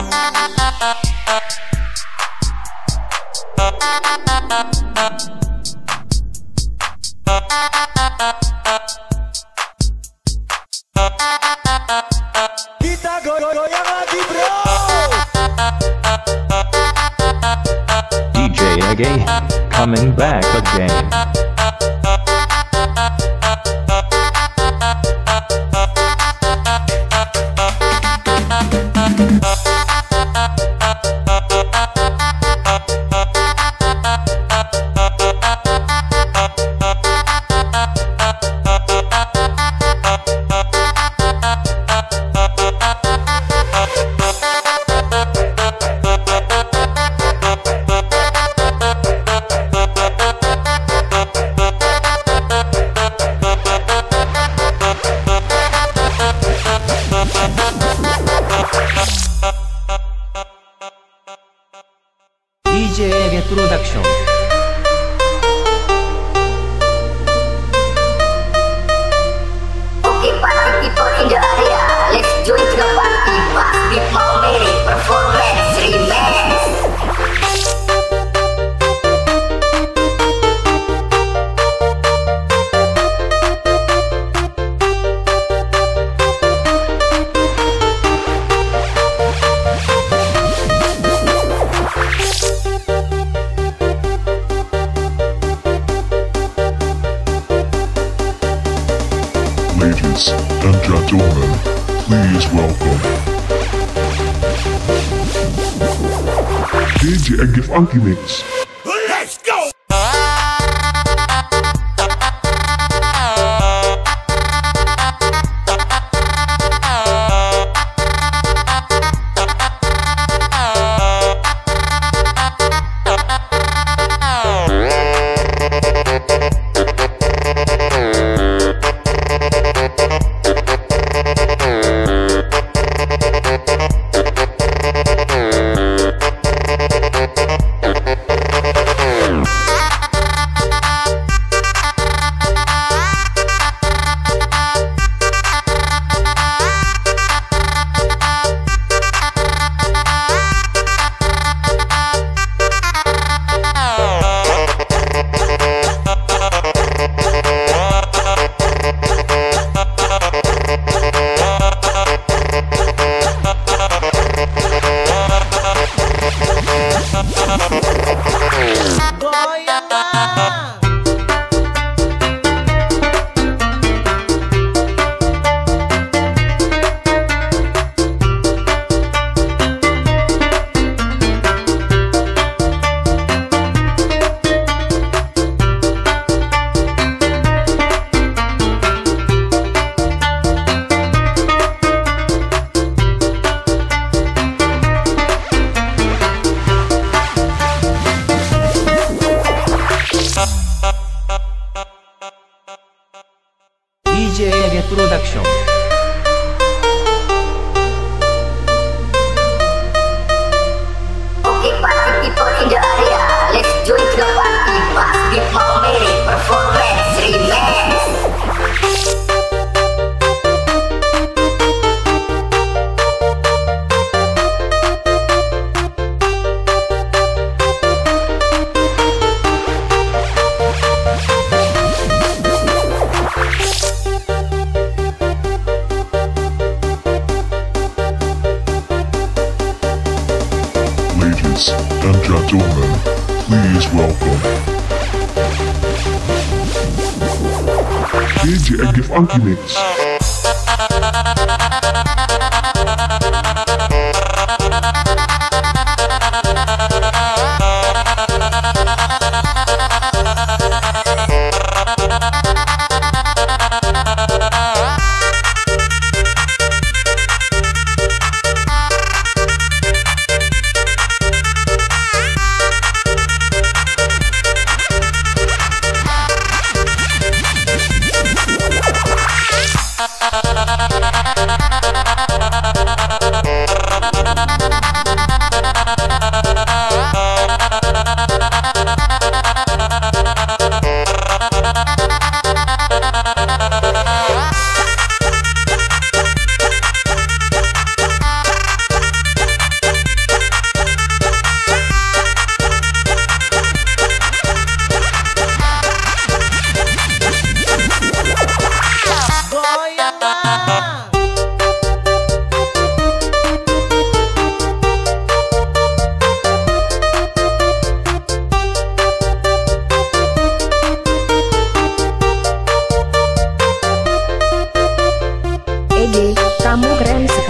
Kita goyang lagi bro. DJ Ege, coming back again. DJ Ege Production. Okay, party people in the area, let's join to the party. Bass Big Maumere Performance Remix. Ladies and gentlemen, please welcome DJ Ege Funky Mix. Let's go. DJ Ege Production. Okay, party people in the area, let's join to the party. Bass Big Maumere Performance Remix. Ladies and gentlemen, please welcome DJ Ege Funky Mix. EG, kamu keren sekali.